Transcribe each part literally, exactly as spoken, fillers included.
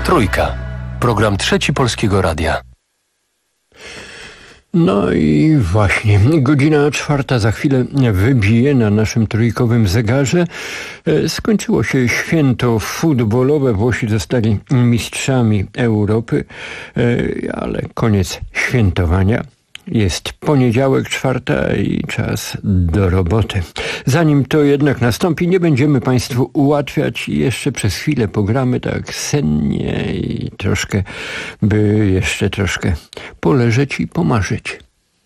Trójka. Program Trzeci Polskiego Radia. No i właśnie, godzina czwarta za chwilę wybije na naszym trójkowym zegarze. Skończyło się święto futbolowe. Włosi zostali mistrzami Europy, ale koniec świętowania. Jest poniedziałek, czwarta i czas do roboty. Zanim to jednak nastąpi, nie będziemy Państwu ułatwiać i jeszcze przez chwilę pogramy tak sennie i troszkę, by jeszcze troszkę poleżeć i pomarzyć.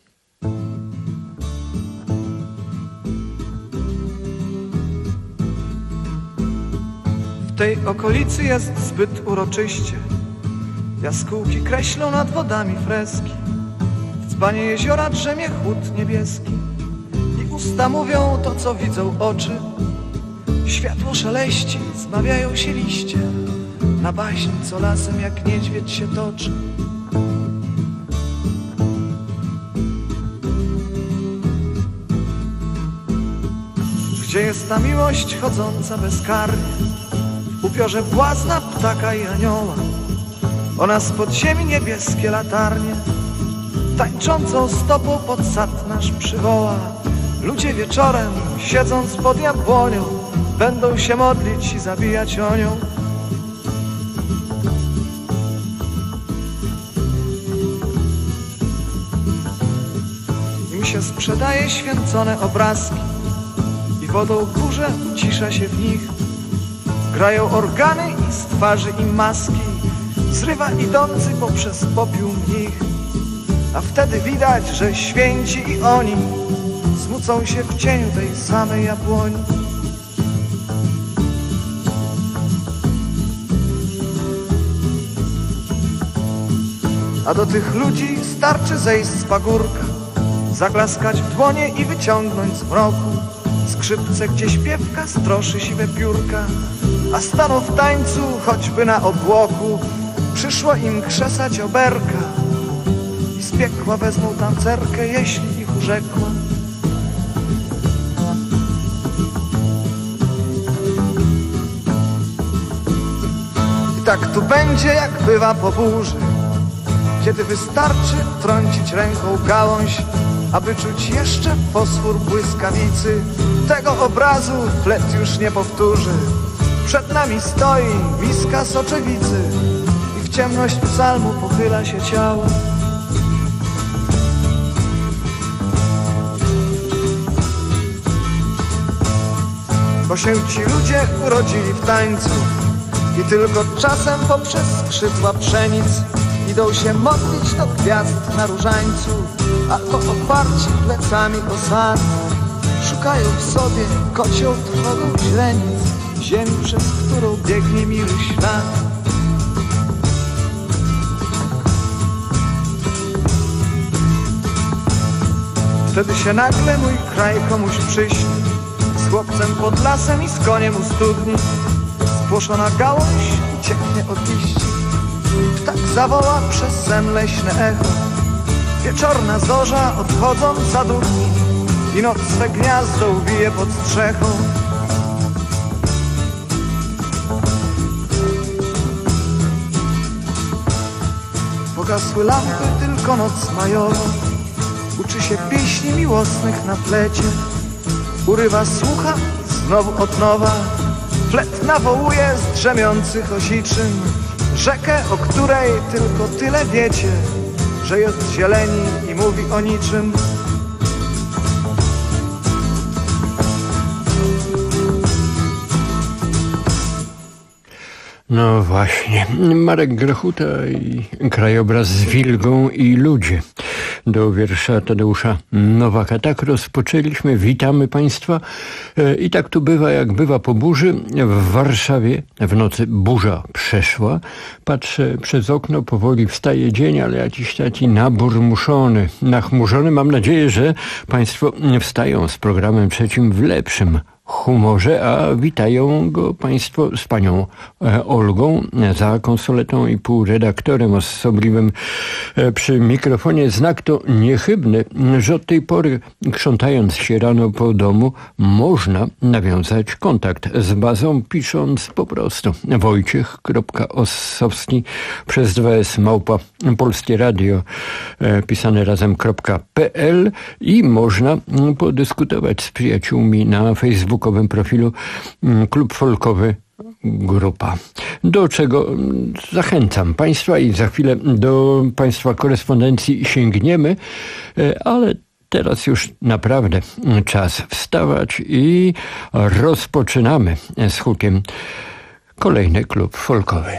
W tej okolicy jest zbyt uroczyście. Jaskółki kreślą nad wodami freski. Dzbanie jeziora drzemie chłód niebieski i usta mówią to, co widzą oczy. Światło szeleści, zbawiają się liście, na baśń, co lasem jak niedźwiedź się toczy. Gdzie jest ta miłość chodząca bezkarnie, w upiorze błazna, ptaka i anioła? Ona spod ziemi niebieskie latarnie tańczącą stopą pod sad nasz przywoła. Ludzie wieczorem, siedząc pod jabłonią, będą się modlić i zabijać o nią. Im się sprzedaje święcone obrazki i wodą kurze ucisza się w nich. Grają organy i z twarzy im maski zrywa idący poprzez popiół mnich. A wtedy widać, że święci i oni smucą się w cieniu tej samej jabłoni. A do tych ludzi starczy zejść z pagórka, zaklaskać w dłonie i wyciągnąć z mroku skrzypce, gdzie śpiewka stroszy siwe piórka, a staną w tańcu choćby na obłoku. Przyszło im krzesać oberka, z piekła wezmą tancerkę, jeśli ich urzekła. I tak tu będzie, jak bywa po burzy, kiedy wystarczy trącić ręką gałąź, aby czuć jeszcze fosfor błyskawicy. Tego obrazu flet już nie powtórzy. Przed nami stoi miska soczewicy i w ciemność psalmu pochyla się ciało. Bo się ci ludzie urodzili w tańcu i tylko czasem poprzez skrzydła pszenic idą się modlić do gwiazd na różańcu, albo oparci plecami o sad szukają w sobie kocioł trwogą źrenic, ziemi, przez którą biegnie miły ślad. Wtedy się nagle mój kraj komuś przyśni, z chłopcem pod lasem i z koniem u studni. Spłoszona gałąź ucieknie od liści, ptak zawoła przez sen leśne echo. Wieczorna zorza odchodząc zadudni i noc swe gniazdo uwije pod strzechą. Pogasły lampy, tylko noc majowa uczy się pieśni miłosnych na plecie. Urywa słucha znowu od nowa, flet nawołuje z drzemiących osiczyn rzekę, o której tylko tyle wiecie, że jest zieleni i mówi o niczym. No właśnie, Marek Grechuta i krajobraz z Wilgą i ludzie. Do wiersza Tadeusza Nowaka. Tak rozpoczęliśmy. Witamy Państwa. I tak tu bywa, jak bywa po burzy. W Warszawie w nocy burza przeszła. Patrzę przez okno, powoli wstaje dzień, ale jakiś taki naburmuszony, nachmurzony. Mam nadzieję, że Państwo wstają z programem trzecim w lepszym humorze, a witają go Państwo z panią Olgą za konsoletą i półredaktorem osobliwym przy mikrofonie. Znak to niechybny, że od tej pory, krzątając się rano po domu, można nawiązać kontakt z bazą, pisząc po prostu wojciech kropka ossowski przez dwa s małpa polskie radio pisane razem.pl i można podyskutować z przyjaciółmi na facebookowym profilu Klub Folkowy Grupa. Do czego zachęcam Państwa i za chwilę do Państwa korespondencji sięgniemy, ale teraz już naprawdę czas wstawać i rozpoczynamy z hukiem kolejny Klub Folkowy.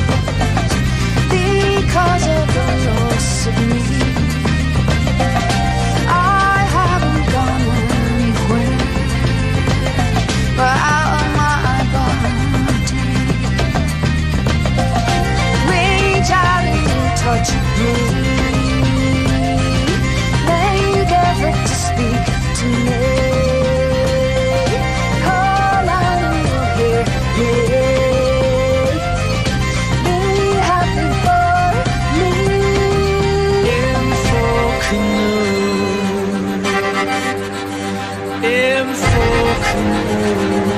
because of the loss of me. I haven't gone anywhere, but out of my body. Reach out and touch me. Make effort to speak to me. Call out and you'll hear me. Be happy for me. Info canoe, info canoe.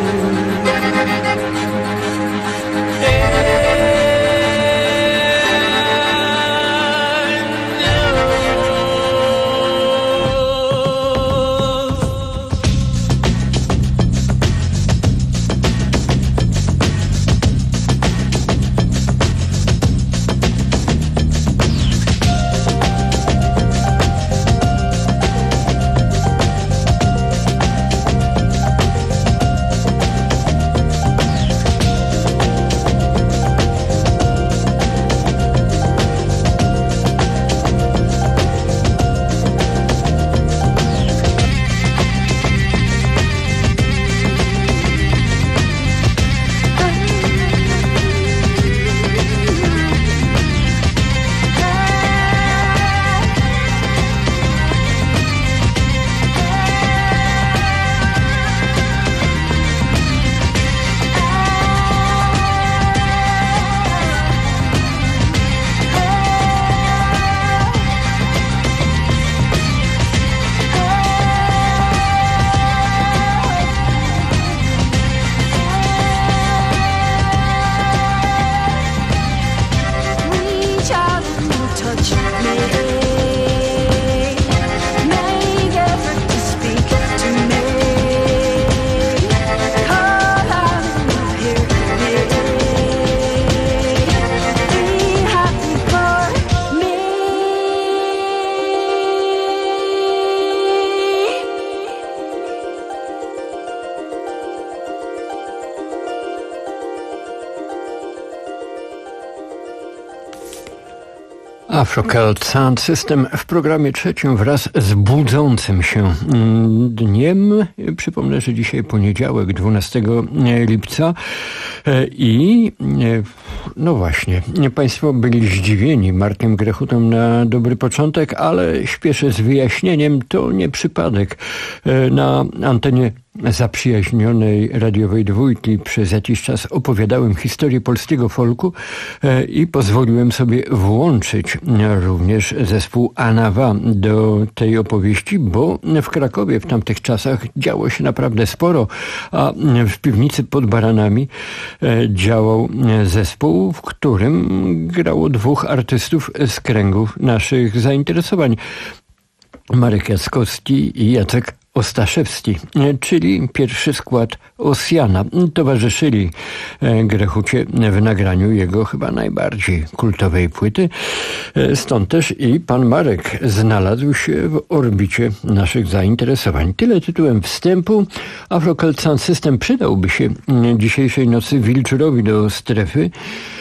Afro Cult Sound System w programie trzecim wraz z budzącym się dniem. Przypomnę, że dzisiaj poniedziałek, dwunastego lipca i no właśnie, Państwo byli zdziwieni Markiem Grechutą na dobry początek, ale śpieszę z wyjaśnieniem, to nie przypadek. Na antenie zaprzyjaźnionej radiowej dwójki przez jakiś czas opowiadałem historię polskiego folku i pozwoliłem sobie włączyć również zespół Anawa do tej opowieści, bo w Krakowie w tamtych czasach działo się naprawdę sporo, a w piwnicy pod Baranami działał zespół, w którym grało dwóch artystów z kręgów naszych zainteresowań. Marek Jackowski i Jacek Ostaszewski, czyli pierwszy skład Ossiana. Towarzyszyli Grechucie w nagraniu jego chyba najbardziej kultowej płyty. Stąd też i pan Marek znalazł się w orbicie naszych zainteresowań. Tyle tytułem wstępu. Afro Cult Sound System przydałby się dzisiejszej nocy Wilczurowi do strefy,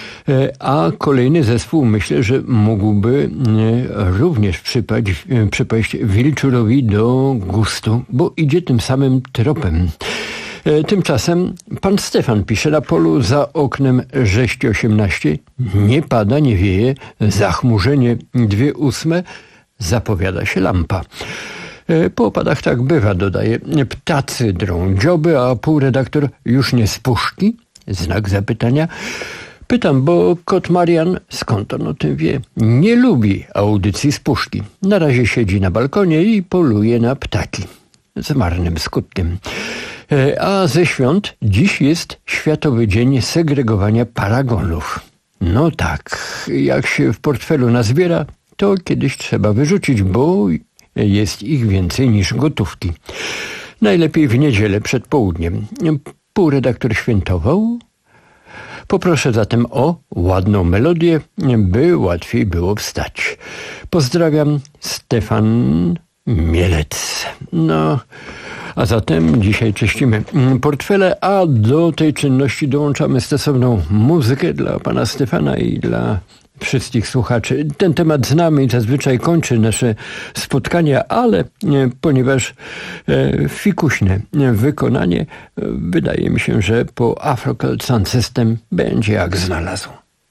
a kolejny zespół myślę, że mógłby również przypaść, przypaść Wilczurowi do gustu, bo idzie tym samym tropem. Tymczasem pan Stefan pisze: na polu za oknem sześć osiemnaście, nie pada, nie wieje, zachmurzenie dwie ósme, zapowiada się lampa. Po opadach tak bywa, dodaje. Ptacy drą dzioby, a półredaktor już nie z puszki? Znak zapytania. Pytam, bo kot Marian, skąd on o tym wie, nie lubi audycji z puszki. Na razie siedzi na balkonie i poluje na ptaki. Z marnym skutkiem. A ze świąt dziś jest Światowy Dzień Segregowania Paragonów. No tak, jak się w portfelu nazbiera, to kiedyś trzeba wyrzucić, bo jest ich więcej niż gotówki. Najlepiej w niedzielę przed południem. Półredaktor świętował. Poproszę zatem o ładną melodię, by łatwiej było wstać. Pozdrawiam, Stefan Mielec. No, a zatem dzisiaj czyścimy portfele, a do tej czynności dołączamy stosowną muzykę dla pana Stefana i dla wszystkich słuchaczy. Ten temat znamy i zazwyczaj kończy nasze spotkania, ale ponieważ fikuśne wykonanie, wydaje mi się, że po Afro Cult Sound System będzie jak znalazł.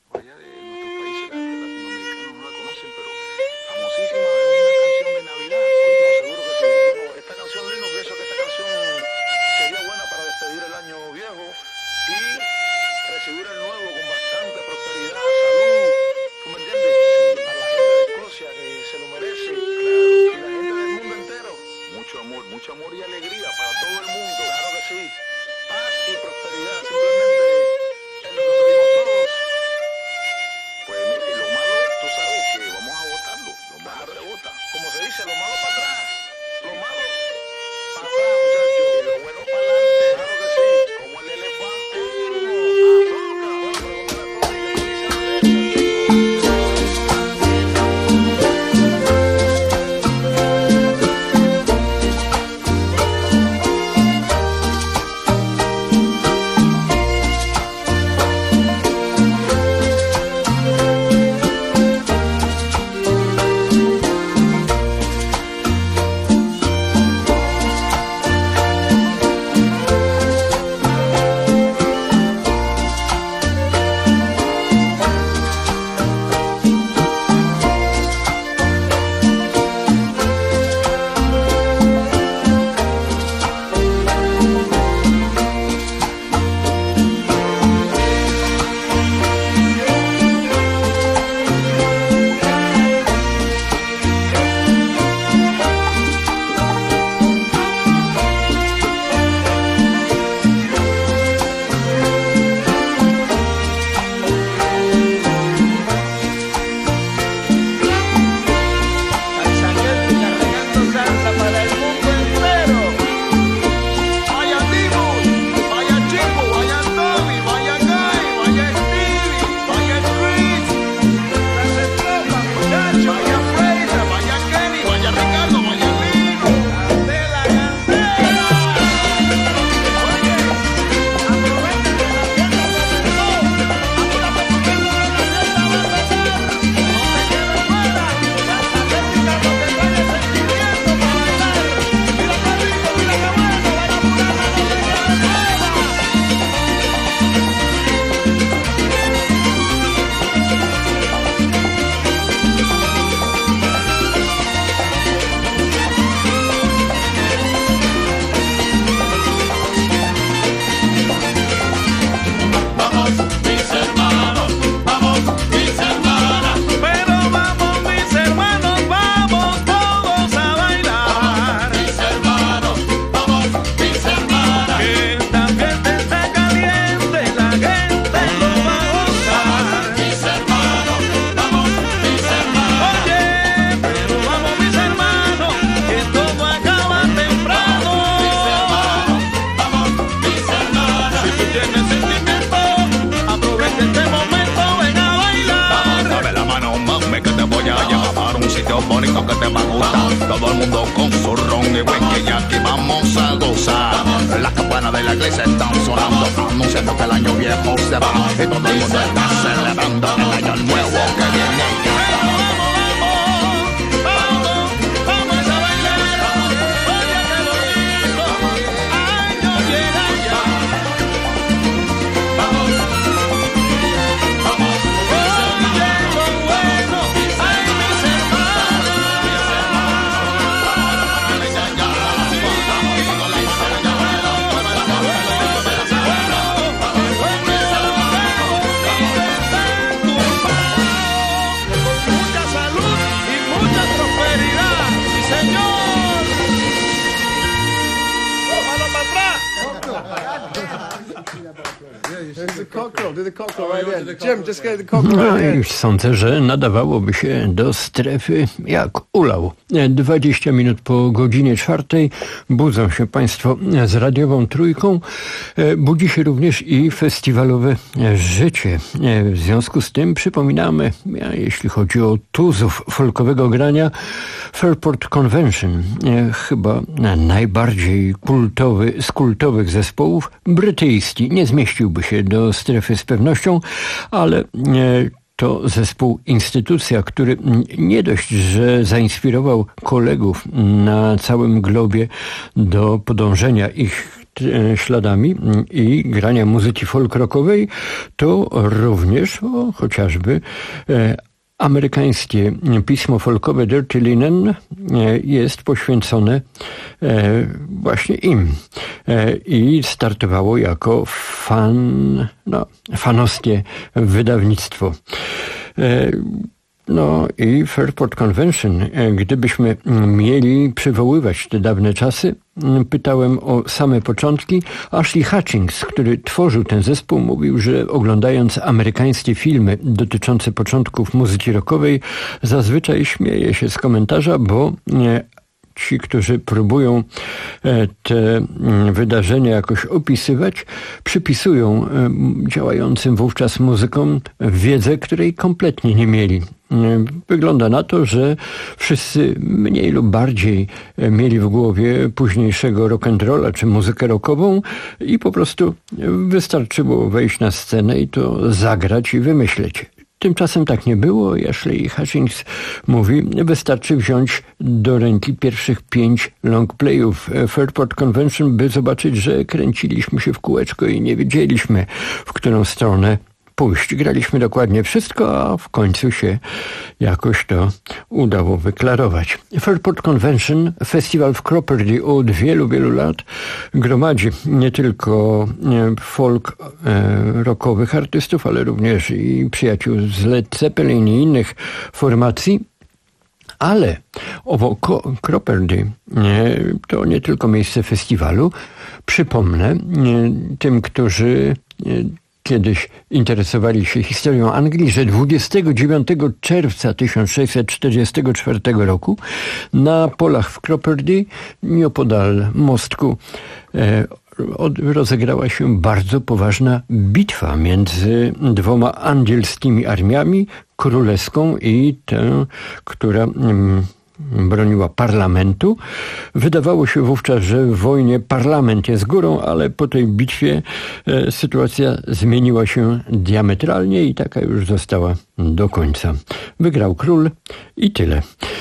bonito que te va a gustar. Todo el mundo con su ron y whisky y aquí vamos a gozar. Las campanas de la iglesia están sonando, anunciando que el año viejo se va y todo el mundo está celebrando el año nuevo que viene. Bye. No i sądzę, że nadawałoby się do strefy jak ulał. dwadzieścia minut po godzinie czwartej budzą się Państwo z radiową trójką. Budzi się również i festiwalowe życie. W związku z tym przypominamy, jeśli chodzi o tuzów folkowego grania, Fairport Convention, chyba najbardziej kultowy z kultowych zespołów, brytyjski, nie zmieściłby się do strefy z pewnością, ale to zespół Instytucja, który nie dość, że zainspirował kolegów na całym globie do podążenia ich śladami i grania muzyki folk rockowej, to również o, chociażby e, amerykańskie pismo folkowe Dirty Linen jest poświęcone właśnie im i startowało jako fan, no, fanowskie wydawnictwo. No i Fairport Convention, gdybyśmy mieli przywoływać te dawne czasy, pytałem o same początki. Ashley Hutchings, który tworzył ten zespół, mówił, że oglądając amerykańskie filmy dotyczące początków muzyki rockowej, zazwyczaj śmieje się z komentarza, bo ci, którzy próbują te wydarzenia jakoś opisywać, przypisują działającym wówczas muzykom wiedzę, której kompletnie nie mieli. Wygląda na to, że wszyscy mniej lub bardziej mieli w głowie późniejszego rock'n'rolla czy muzykę rockową i po prostu wystarczyło wejść na scenę i to zagrać i wymyśleć. Tymczasem tak nie było. Ashley Hutchings mówi, wystarczy wziąć do ręki pierwszych pięć longplayów Fairport Convention, by zobaczyć, że kręciliśmy się w kółeczko i nie wiedzieliśmy, w którą stronę pójść. Graliśmy dokładnie wszystko, a w końcu się jakoś to udało wyklarować. Fairport Convention, festiwal w Cropperdy od wielu, wielu lat gromadzi nie tylko folk e, rockowych artystów, ale również i przyjaciół z Led Zeppelin i innych formacji. Ale owo Cropperdy to nie tylko miejsce festiwalu. Przypomnę tym, którzy kiedyś interesowali się historią Anglii, że dwudziestego dziewiątego czerwca tysiąc sześćset czterdziestego czwartego roku na polach w Cropperdy, nieopodal mostku, e, od, rozegrała się bardzo poważna bitwa między dwoma angielskimi armiami, królewską i tę, która mm, broniła parlamentu. Wydawało się wówczas, że w wojnie parlament jest górą, ale po tej bitwie e, sytuacja zmieniła się diametralnie i taka już została do końca. Wygrał król i tyle. E,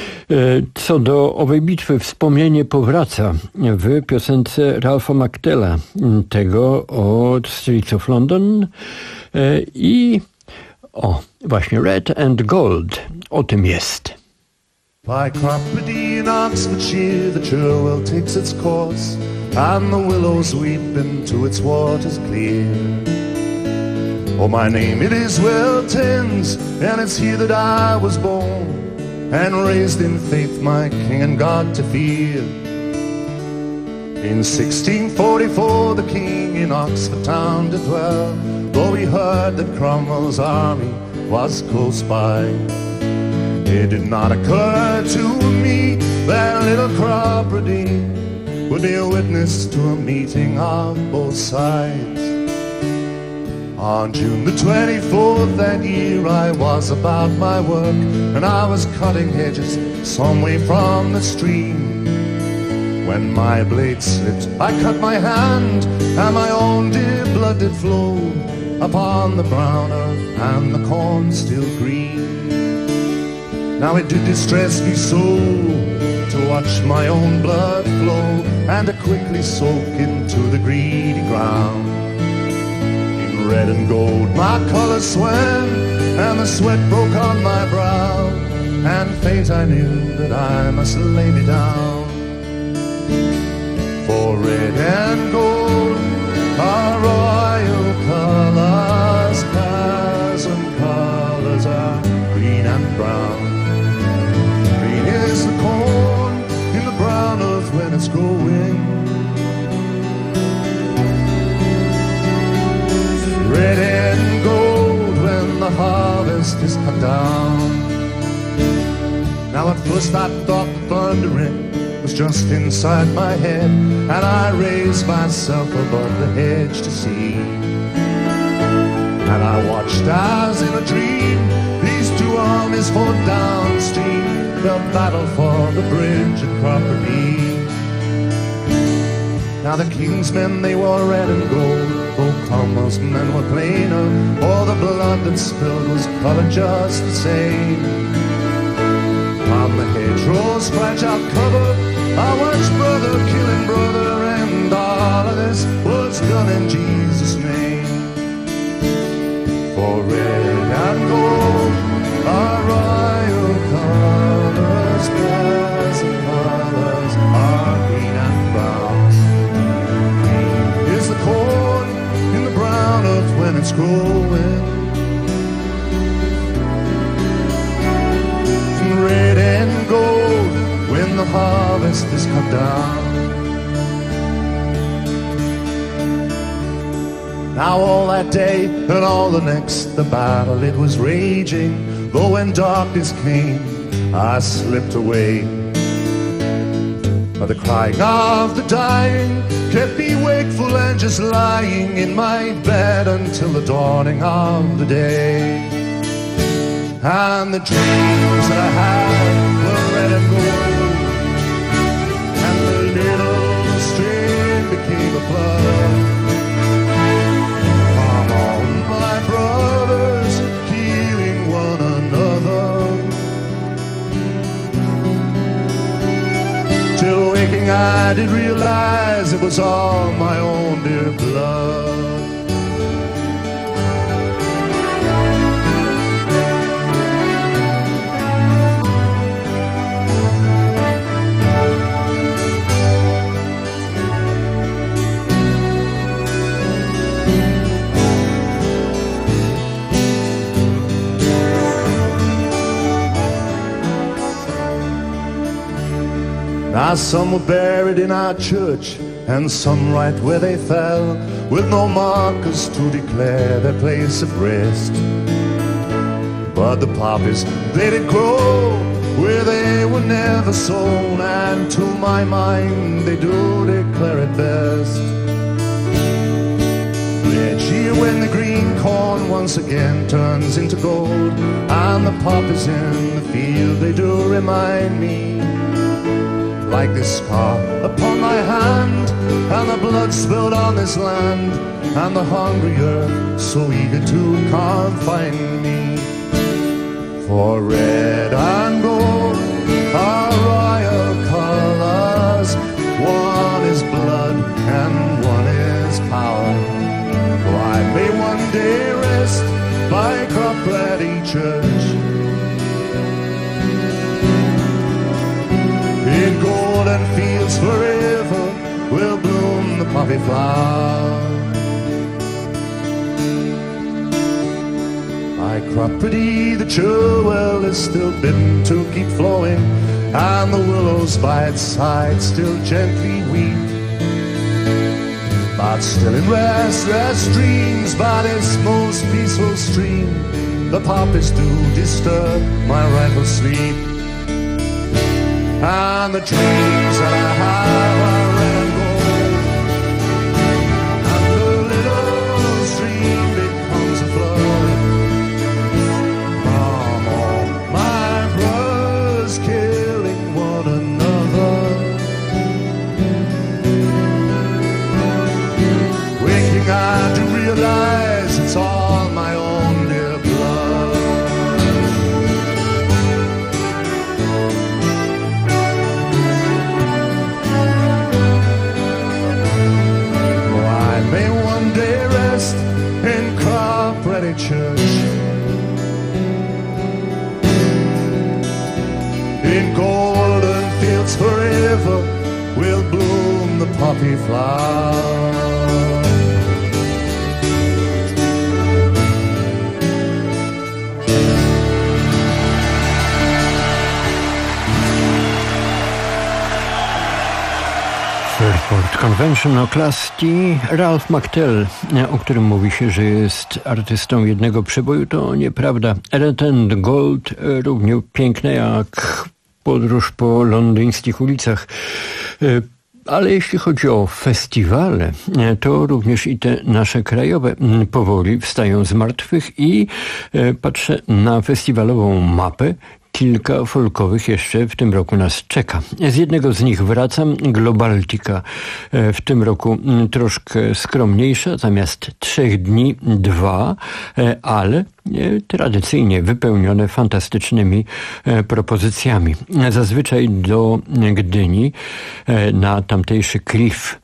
co do owej bitwy, wspomnienie powraca w piosence Ralpha McTella, tego od Streets of London e, i o, właśnie Red and Gold, o tym jest. By Cropperdy in Oxfordshire the Cherwell takes its course, and the willows weep into its waters clear. Oh, my name it is Weltins, and it's here that I was born, and raised in faith my king and God to fear. In sixteen forty-four the king in Oxford town did dwell, though he heard that Cromwell's army was close by. It did not occur to me that little Cropperdy would be a witness to a meeting of both sides. On June the twenty-fourth that year I was about my work, and I was cutting hedges some way from the stream. When my blade slipped, I cut my hand, and my own dear blood did flow upon the brown earth and the corn still green. Now it did distress me so to watch my own blood flow and to quickly soak into the greedy ground. In red and gold my colors swam, and the sweat broke on my brow, and fate I knew that I must lay me down. For red and gold are royal colors, peasant colors are green and brown. Is the corn in the brown earth when it's growing. Red and gold is cut down. Now at first I thought the thundering was just inside my head, and I raised myself above the hedge to see. And I watched as in a dream these two armies fought downstream, the battle for the bridge at Crockery. Now the king's men, they wore red and gold, though Cromwell's men were plainer. All the blood that spilled was colored just the same. On the hedgerows, fragile cover, I watched brother killing brother, and all of this was done in Jesus' name. For red and gold are royal colors, pleasant colors are green and brown. Green is the corn in the brown earth when it's growing. Red and gold when the harvest is cut down. Now all that day and all the next, the battle it was raging. Though when darkness came, I slipped away. But the crying of the dying kept me wakeful and just lying in my bed until the dawning of the day. And the dreams that I had were red and gold, and the little stream became a flood. Come on, my brothers, healing one another, till waking I did realize it was all my own dear blood. Now some were buried in our church, and some right where they fell, with no markers to declare their place of rest. But the poppies, they did grow where they were never sown, and to my mind they do declare it best. Next year when the green corn once again turns into gold, and the poppies in the field, they do remind me, like this scar upon my hand, and the blood spilled on this land, and the hungry earth so eager to confine me. For red and gold are royal colors, one is blood and one is power. For I may one day rest by Cropperty Church, in golden fields forever will bloom the poppy flower. By Cropperty the Cherwell is still bidden to keep flowing, and the willows by its side still gently weep. But still in restless dreams by this most peaceful stream, the poppies do disturb my rifle sleep. And the dreams that I have are red and gold, and the little stream becomes a flood. Come on, my brothers, killing one another, waking I to realize it's all my own dear blood. May one day rest in Cropperty Church, in golden fields forever will bloom the poppy flower. Fairport Convention O'Clasty. Ralph McTell, o którym mówi się, że jest artystą jednego przeboju, to nieprawda. Red and Gold równie piękne jak podróż po londyńskich ulicach. Ale jeśli chodzi o festiwale, to również i te nasze krajowe powoli wstają z martwych i patrzę na festiwalową mapę. Kilka folkowych jeszcze w tym roku nas czeka. Z jednego z nich wracam, Globaltica. W tym roku troszkę skromniejsza, zamiast trzech dni, dwa, ale tradycyjnie wypełnione fantastycznymi propozycjami. Zazwyczaj do Gdyni na tamtejszy Cliff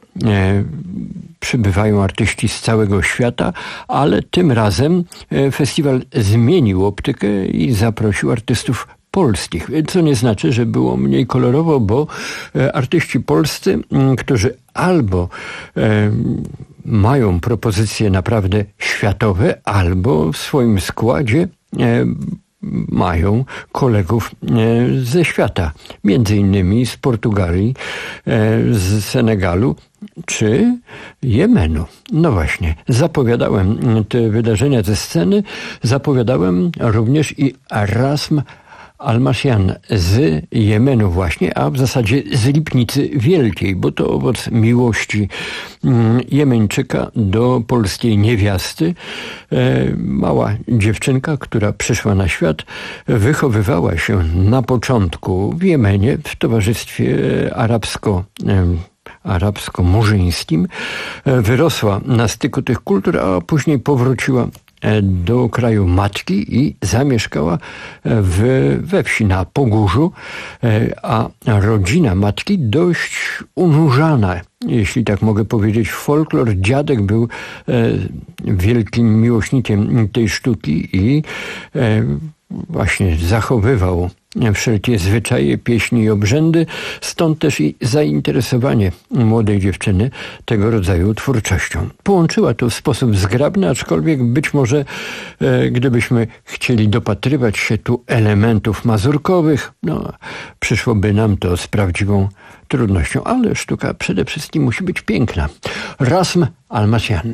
przybywają artyści z całego świata, ale tym razem festiwal zmienił optykę i zaprosił artystów polskich, co nie znaczy, że było mniej kolorowo, bo artyści polscy, którzy albo e, mają propozycje naprawdę światowe, albo w swoim składzie e, mają kolegów e, ze świata, między innymi z Portugalii, e, z Senegalu czy Jemenu. No właśnie, zapowiadałem te wydarzenia ze sceny, zapowiadałem również i Rasm Al-Masian z Jemenu właśnie, a w zasadzie z Lipnicy Wielkiej, bo to owoc miłości Jemeńczyka do polskiej niewiasty. Mała dziewczynka, która przyszła na świat, wychowywała się na początku w Jemenie w towarzystwie arabsko arabsko-murzyńskim, wyrosła na styku tych kultur, a później powróciła do kraju matki i zamieszkała w, we wsi na Pogórzu, a rodzina matki dość unurzana, jeśli tak mogę powiedzieć, w folklor. Dziadek był wielkim miłośnikiem tej sztuki i właśnie zachowywał wszelkie zwyczaje, pieśni i obrzędy, stąd też i zainteresowanie młodej dziewczyny tego rodzaju twórczością. Połączyła to w sposób zgrabny, aczkolwiek być może e, gdybyśmy chcieli dopatrywać się tu elementów mazurkowych, no, przyszłoby nam to z prawdziwą trudnością, ale sztuka przede wszystkim musi być piękna. Rasm Al-Masian.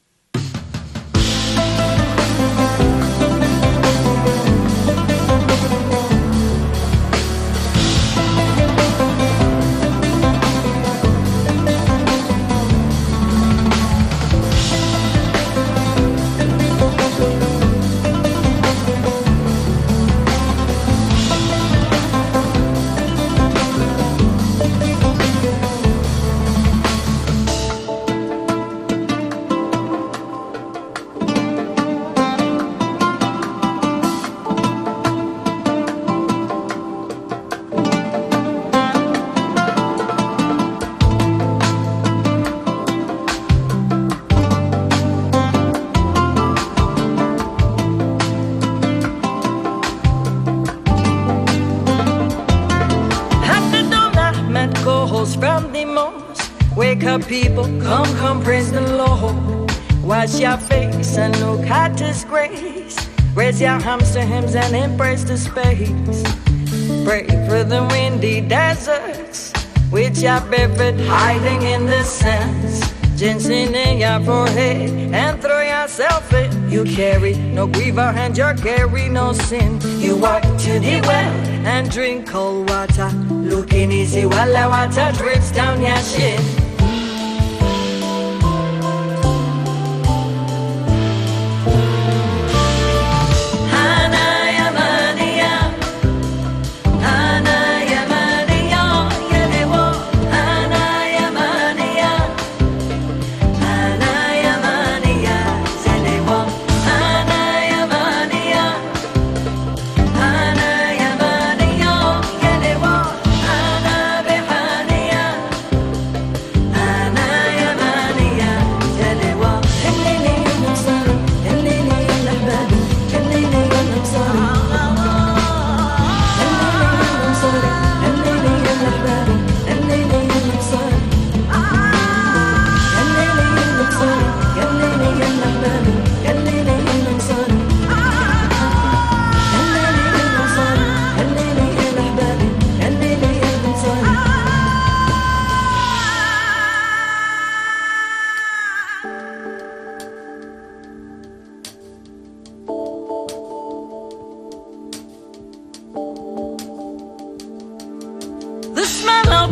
People, come, come, praise the Lord. Wash your face and look at His grace. Raise your hands to hymns and embrace the space. Pray for the windy deserts, with your barefoot hiding in the sands. Ginseng in your forehead and throw yourself in. You carry no grief and you carry no sin. You walk to the well and drink cold water. Looking easy while the water drips down your shin.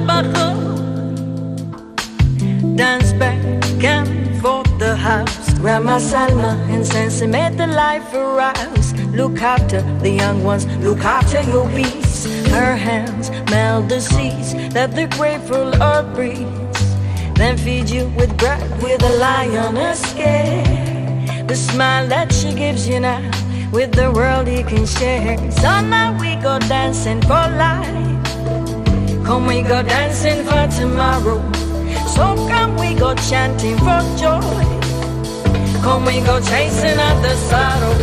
Bachot. Dance back and forth the house. Grandma Salma and Sensi made the life arouse. Look after the young ones, look after your beasts. Her hands melt the seas that the grateful earth breathes. Then feed you with bread with a lioness scare. The smile that she gives you now, with the world you can share. So now we go dancing for life. Come we go dancing for tomorrow. So come we go chanting for joy. Come we go chasing out the sorrow.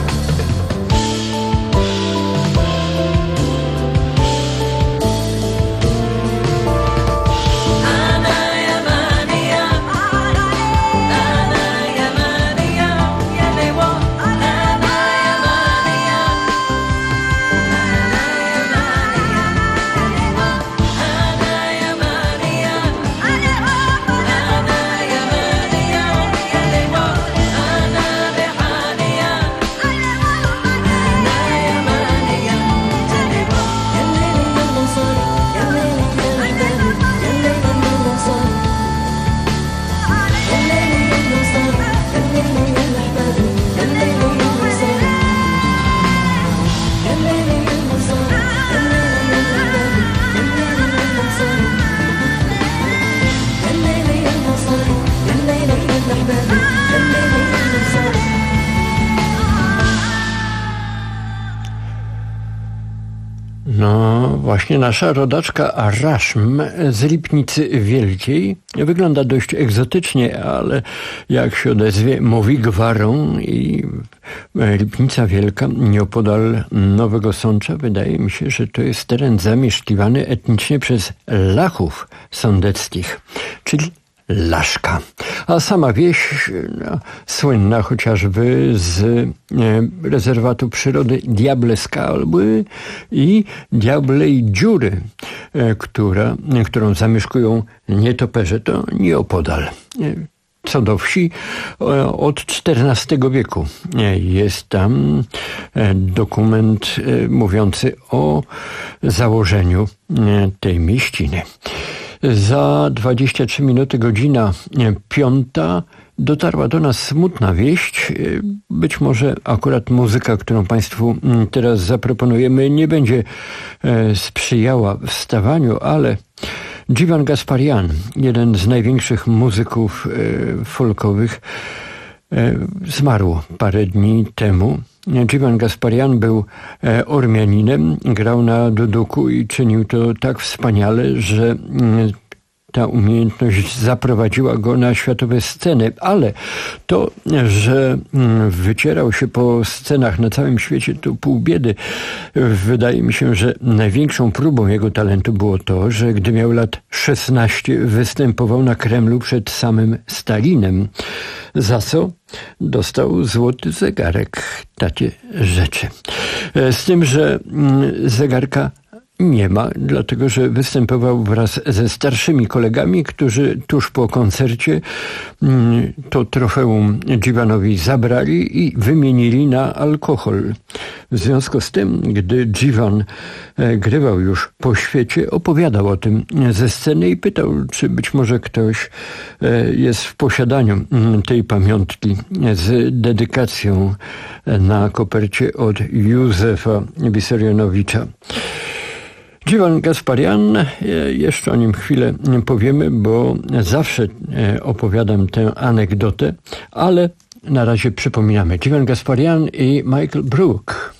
No właśnie, nasza rodaczka Raszm z Lipnicy Wielkiej wygląda dość egzotycznie, ale jak się odezwie, mówi gwarą i Lipnica Wielka nieopodal Nowego Sącza. Wydaje mi się, że to jest teren zamieszkiwany etnicznie przez Lachów sądeckich, czyli Laszka. A sama wieś, no, słynna chociażby z e, rezerwatu przyrody Diable Skalby i Diablej Dziury, e, która, którą zamieszkują nietoperze, to nieopodal. E, Co do wsi, e, od czternastego wieku e, jest tam e, dokument e, mówiący o założeniu e, tej mieściny. Za dwadzieścia trzy minuty, godzina piąta, dotarła do nas smutna wieść. Być może akurat muzyka, którą Państwu teraz zaproponujemy, nie będzie sprzyjała wstawaniu, ale Dziwan Gasparian, jeden z największych muzyków folkowych, zmarł parę dni temu. Dziwan Gasparian był Ormianinem, grał na duduku i czynił to tak wspaniale, że ta umiejętność zaprowadziła go na światowe sceny, ale to, że wycierał się po scenach na całym świecie, to pół biedy. Wydaje mi się, że największą próbą jego talentu było to, że gdy miał lat szesnaście, występował na Kremlu przed samym Stalinem, za co dostał złoty zegarek. Takie rzeczy. Z tym, że zegarka nie ma, dlatego że występował wraz ze starszymi kolegami, którzy tuż po koncercie to trofeum Dziwanowi zabrali i wymienili na alkohol. W związku z tym, gdy Dziwan grywał już po świecie, opowiadał o tym ze sceny i pytał, czy być może ktoś jest w posiadaniu tej pamiątki z dedykacją na kopercie od Józefa Wissarionowicza. Dziwan Gasparian, jeszcze o nim chwilę powiemy, bo zawsze opowiadam tę anegdotę, ale na razie przypominamy. Dziwan Gasparian i Michael Brook.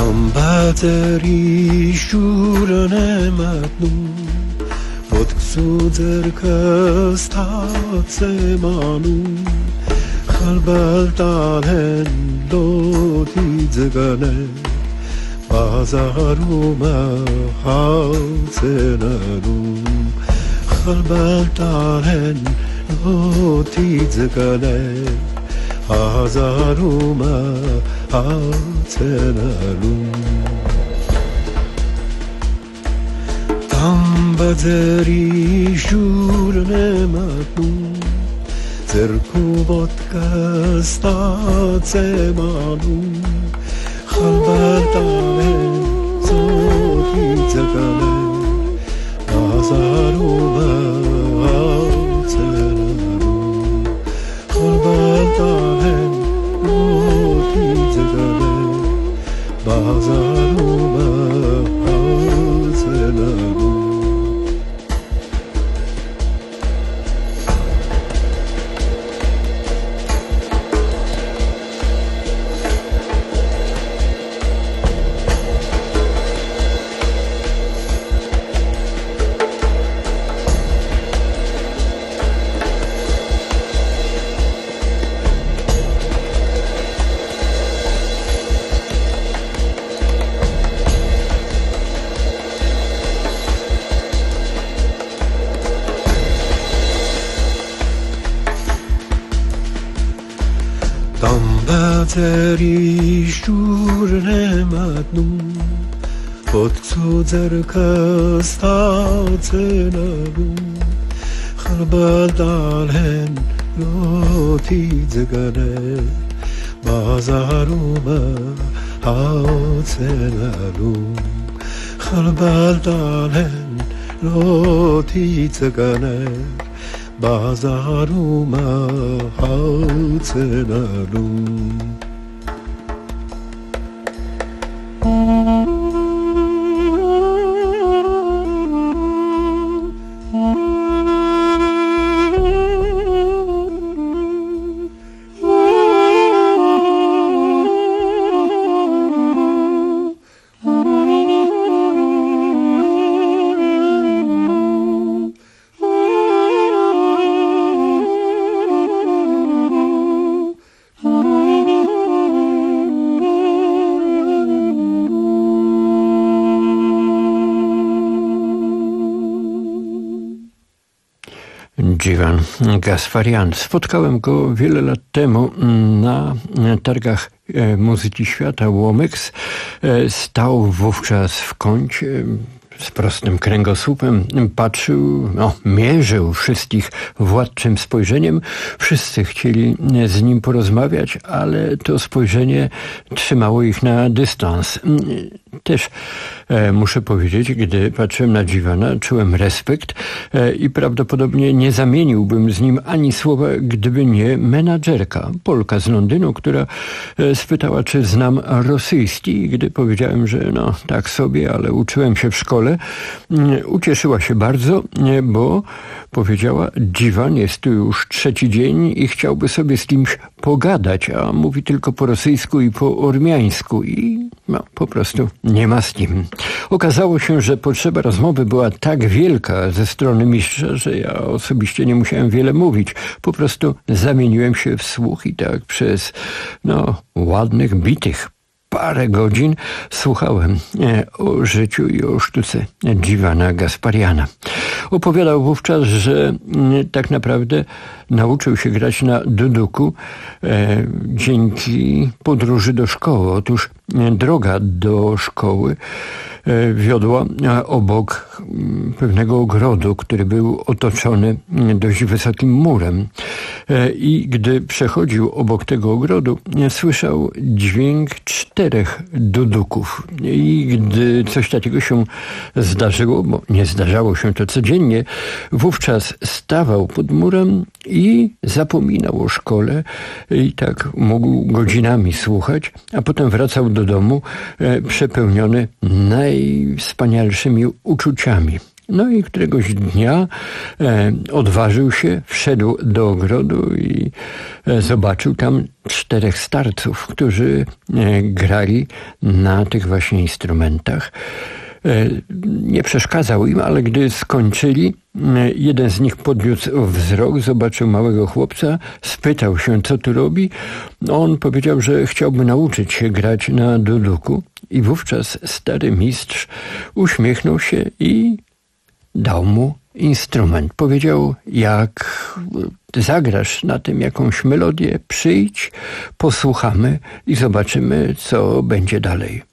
Tam baterii siurane matnu, pod ksudzerka stace manu, halbaltalen loti dzegane, bazaru ma halcenanu, halbaltalen loti dzegane, bazaru ma halcenanu. Tam baterii siurane matnu, Cerku vodka stace manu, halbaltane zohicakane, bazaruma alcenanu, halbaltane zohicakane, bazaruma alcenanu. Baterii siurne matnu, pod cudzerka stace nagu, halbaltalen loti dzegane, bazaruma alcenanu, halbaltalen loti dzegane, bazaruma alcenanu. Dziwan Gasparian. Spotkałem go wiele lat temu na targach muzyki świata Womex. Stał wówczas w kącie z prostym kręgosłupem, patrzył, no, mierzył wszystkich władczym spojrzeniem. Wszyscy chcieli z nim porozmawiać, ale to spojrzenie trzymało ich na dystans. Też e, muszę powiedzieć, gdy patrzyłem na Dziwana, czułem respekt e, i prawdopodobnie nie zamieniłbym z nim ani słowa, gdyby nie menadżerka, Polka z Londynu, która e, spytała, czy znam rosyjski. Gdy powiedziałem, że no tak sobie, ale uczyłem się w szkole, e, ucieszyła się bardzo, e, bo powiedziała, Dziwan jest tu już trzeci dzień i chciałby sobie z kimś pogadać, a mówi tylko po rosyjsku i po ormiańsku i no, po prostu nie ma z kim. Okazało się, że potrzeba rozmowy była tak wielka ze strony mistrza, że ja osobiście nie musiałem wiele mówić. Po prostu zamieniłem się w słuch i tak przez no ładnych, bitych parę godzin słuchałem o życiu i o sztuce Dziwana Gaspariana. Opowiadał wówczas, że tak naprawdę nauczył się grać na duduku e, dzięki podróży do szkoły. Otóż droga do szkoły e, wiodła obok pewnego ogrodu, który był otoczony dość wysokim murem. E, I gdy przechodził obok tego ogrodu, słyszał dźwięk czterech duduków. I gdy coś takiego się zdarzyło, bo nie zdarzało się to codziennie, wówczas stawał pod murem i zapominał o szkole i tak mógł godzinami słuchać, a potem wracał do domu e, przepełniony najwspanialszymi uczuciami. No i któregoś dnia e, odważył się, wszedł do ogrodu i e, zobaczył tam czterech starców, którzy e, grali na tych właśnie instrumentach. E, nie przeszkadzał im, ale gdy skończyli, e, jeden z nich podniósł wzrok, zobaczył małego chłopca, spytał się, co tu robi. On powiedział, że chciałby nauczyć się grać na duduku i wówczas stary mistrz uśmiechnął się i dał mu instrument. Powiedział, jak zagrasz na tym jakąś melodię, przyjdź, posłuchamy i zobaczymy, co będzie dalej.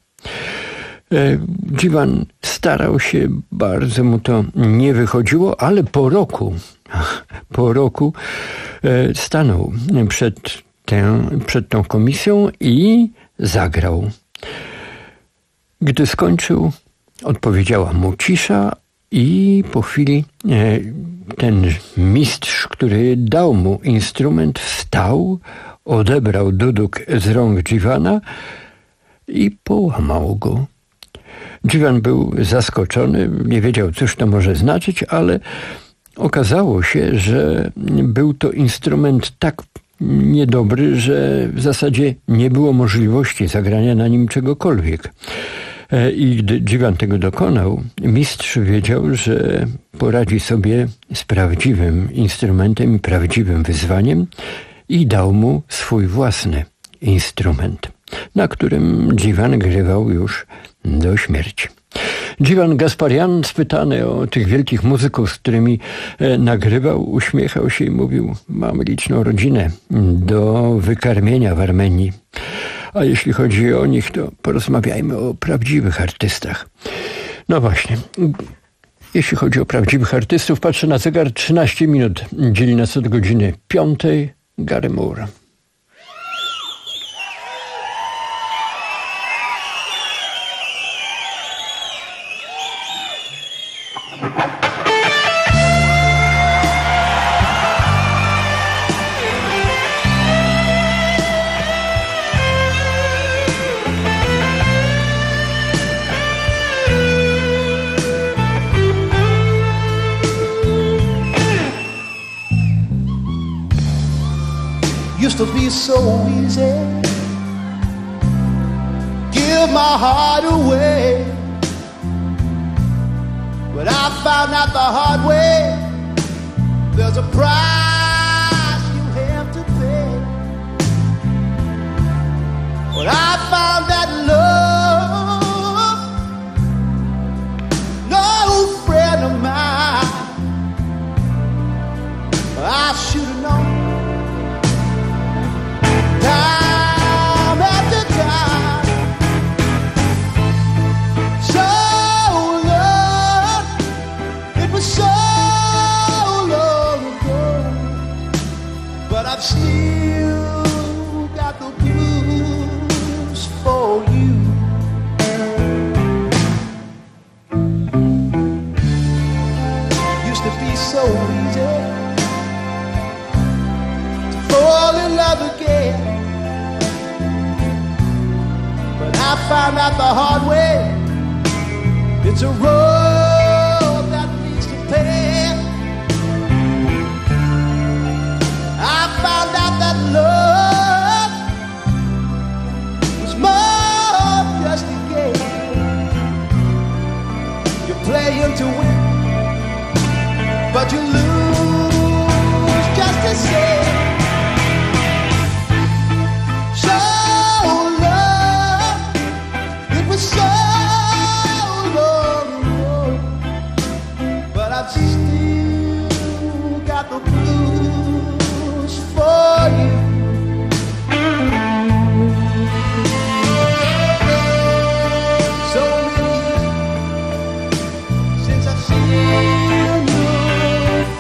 Dziwan starał się, bardzo mu to nie wychodziło, ale po roku, po roku stanął przed, tę, przed tą komisją i zagrał. Gdy skończył, odpowiedziała mu cisza i po chwili ten mistrz, który dał mu instrument, wstał, odebrał duduk z rąk Dziwana i połamał go. Dziwan był zaskoczony, nie wiedział, cóż to może znaczyć, ale okazało się, że był to instrument tak niedobry, że w zasadzie nie było możliwości zagrania na nim czegokolwiek. I gdy Dziwan tego dokonał, mistrz wiedział, że poradzi sobie z prawdziwym instrumentem i prawdziwym wyzwaniem i dał mu swój własny instrument, na którym Dziwan grywał już do śmierci. Dziwan Gasparian, spytany o tych wielkich muzyków, z którymi e, nagrywał, uśmiechał się i mówił: mam liczną rodzinę do wykarmienia w Armenii. A jeśli chodzi o nich, to porozmawiajmy o prawdziwych artystach. No właśnie, jeśli chodzi o prawdziwych artystów, patrzę na zegar, trzynaście minut dzieli nas od godziny piątej. Gary Moore. Used to be so easy, give my heart away, but I found out the hard way, there's a price you have to pay. But I found that love, no friend of mine, I should have known. Time after time, so long, it was so long ago, but I've still got the blues for you. Used to be so easy to fall in love again, I found out the hard way, it's a road that leads to pain. I found out that love was more just a game. You play to win, but you lose just the same. So long ago, but I've still got the blues for you. So many years since I've seen you.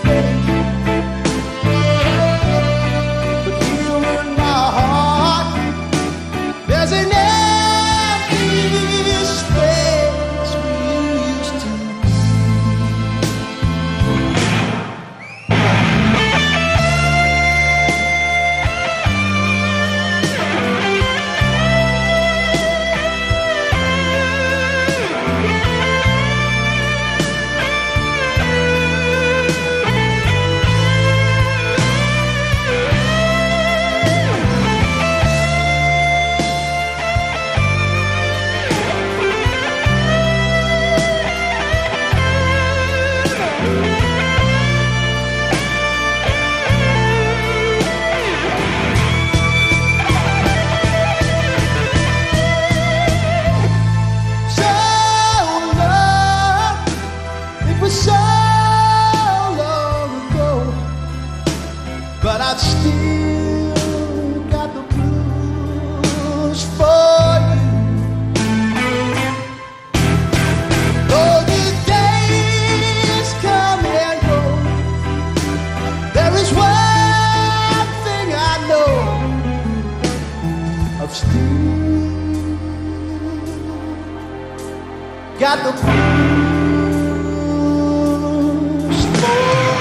Got the blues for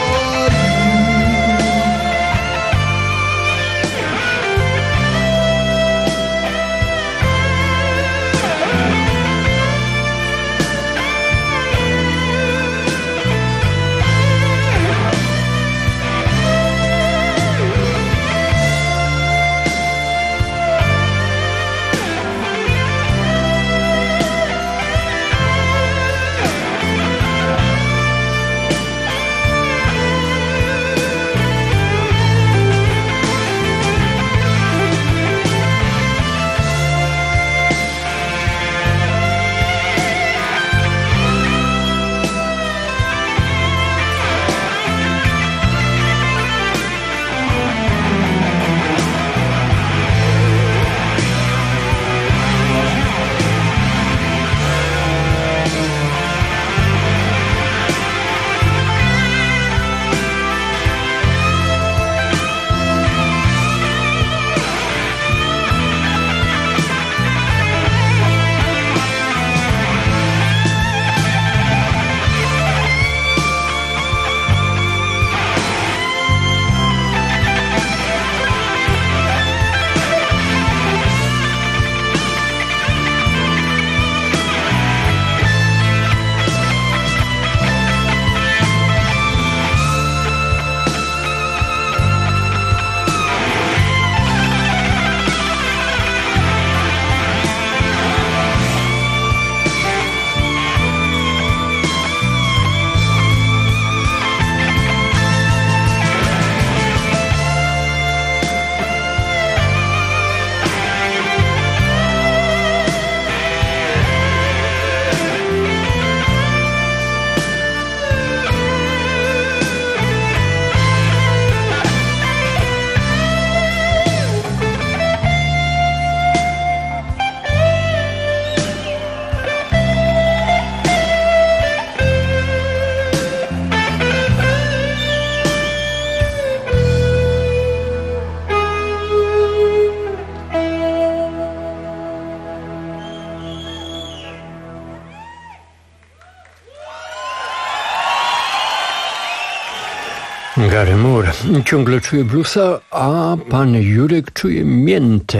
Gary Moore ciągle czuje bluesa, a pan Jurek czuje miętę.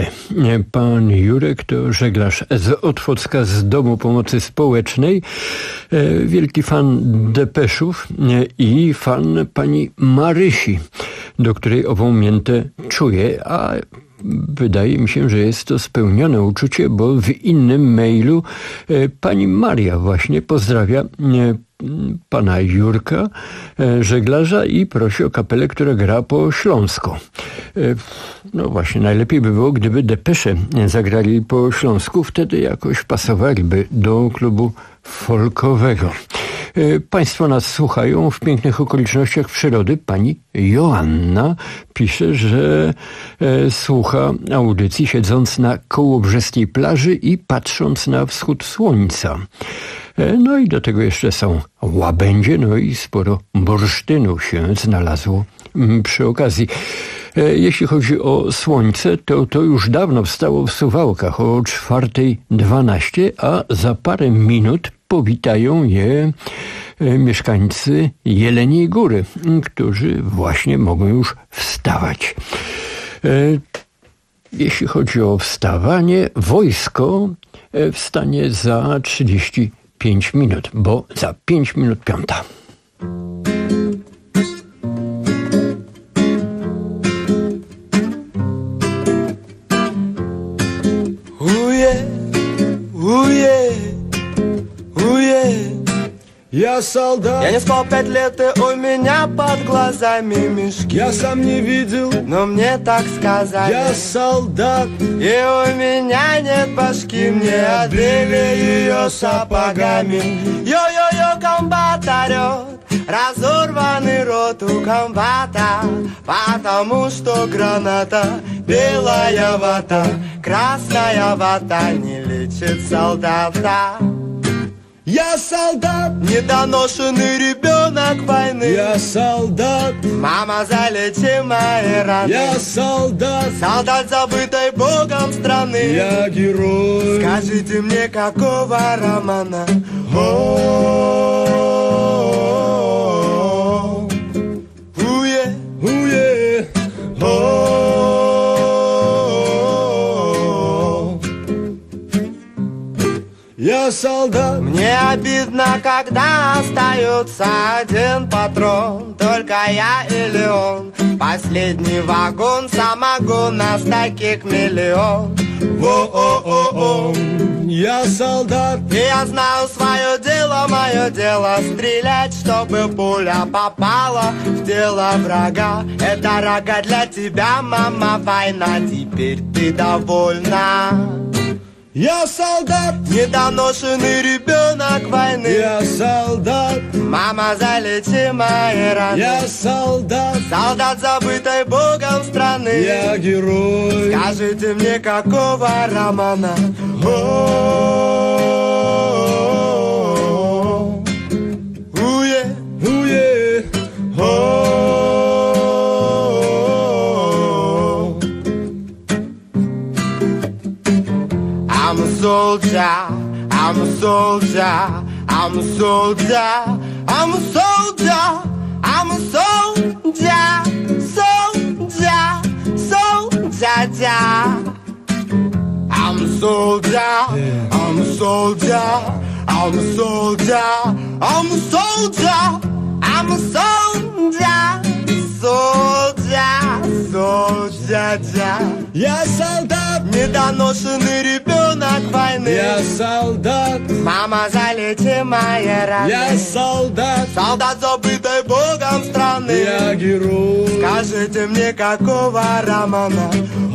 Pan Jurek to żeglarz z Otwocka, z Domu Pomocy Społecznej, wielki fan Depeszów i fan pani Marysi, do której ową miętę czuje, a wydaje mi się, że jest to spełnione uczucie, bo w innym mailu pani Maria właśnie pozdrawia pana Jurka, żeglarza, i prosi o kapelę, która gra po śląsku. No właśnie, najlepiej by było, gdyby Depesze zagrali po śląsku, wtedy jakoś pasowaliby do klubu folkowego. Państwo nas słuchają w pięknych okolicznościach przyrody. Pani Joanna pisze, że e, słucha audycji siedząc na kołobrzeskiej plaży i patrząc na wschód słońca. E, no i do tego jeszcze są łabędzie, no i sporo bursztynu się znalazło m, przy okazji. E, jeśli chodzi o słońce, to to już dawno wstało w Suwałkach o czwartej dwanaście, a za parę minut powitają je e, mieszkańcy Jeleniej Góry, którzy właśnie mogą już wstawać. E, jeśli chodzi o wstawanie, wojsko e, wstanie za trzydzieści pięć minut, bo za pięć minut piąta. Uje, uje. Я солдат. Я несколько лет, и у меня под глазами мешки. Я сам не видел, но мне так сказали. Я солдат. И у меня нет башки, мне отбили ее сапогами. Йо-йо-йо, комбат орет, разорванный рот у комбата, потому что граната, белая вата, красная вата не лечит солдата. Я солдат, недоношенный ребенок войны. Я солдат, мама, залечи мои раны. Я солдат, солдат забытой Богом страны. Я герой. Скажите мне, какого романа? О-о-о-о. Уе, уе, о-о-о-о. Я солдат. Мне обидно, когда остается один патрон. Только я или он. Последний вагон самогона, с таких миллион. О-о-о-о. Я солдат. И я знаю свое дело, мое дело стрелять, чтобы пуля попала в тело врага. Это рога для тебя, мама, война. Теперь ты довольна. Я солдат, недоношенный ребенок войны. Я солдат, мама, залечи мои раны. Я солдат, солдат забытой Богом страны. Я герой. Скажите мне, какого романа? О-о-о-о. Уе, уе, о-о-о-о. I'm a soldier, I'm a soldier, I'm a soldier, I'm a soldier, I'm a soldier, soldier, soldier. I'm a soldier, I'm a soldier, I'm a soldier, I'm a soldier, I'm a soldier, soldier, soldier. Я солдат, недоношенный ребенок войны. Я солдат, мама, залечи мои раны. Я солдат, солдат забытой Богом страны. Я герой. Скажите мне, какого романа?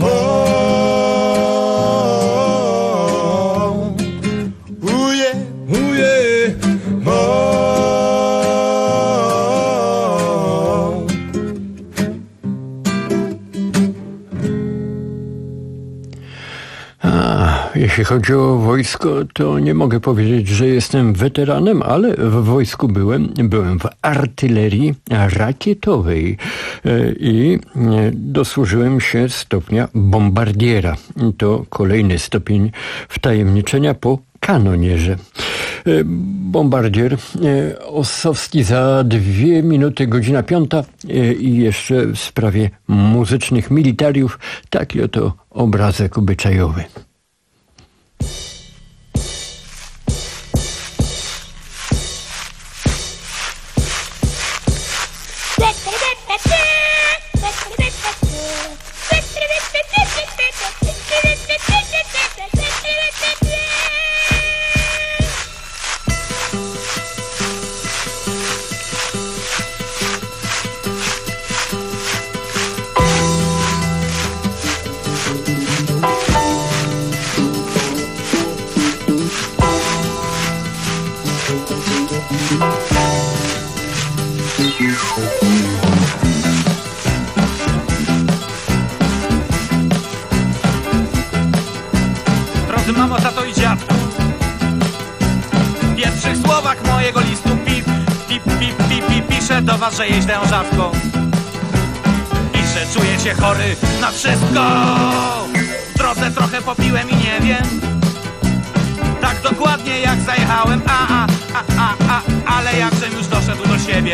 О-о-о-о. Уе, уе, о-о-о-о. Jeśli chodzi o wojsko, to nie mogę powiedzieć, że jestem weteranem, ale w wojsku byłem. Byłem w artylerii rakietowej i dosłużyłem się stopnia bombardiera. To kolejny stopień wtajemniczenia po kanonierze. Bombardier Ossowski za dwie minuty, godzina piąta i jeszcze w sprawie muzycznych militariów taki oto obrazek obyczajowy. Drodzy mamo, tato i dziadku, w pierwszych słowach mojego listu pip, pip, pip, pip, pip, piszę do was, że jeźdzę rzadko i że czuję się chory na wszystko. W drodze trochę popiłem i nie wiem tak dokładnie jak zajechałem, a, a, a, a, a, ale jakżem już doszedł do siebie.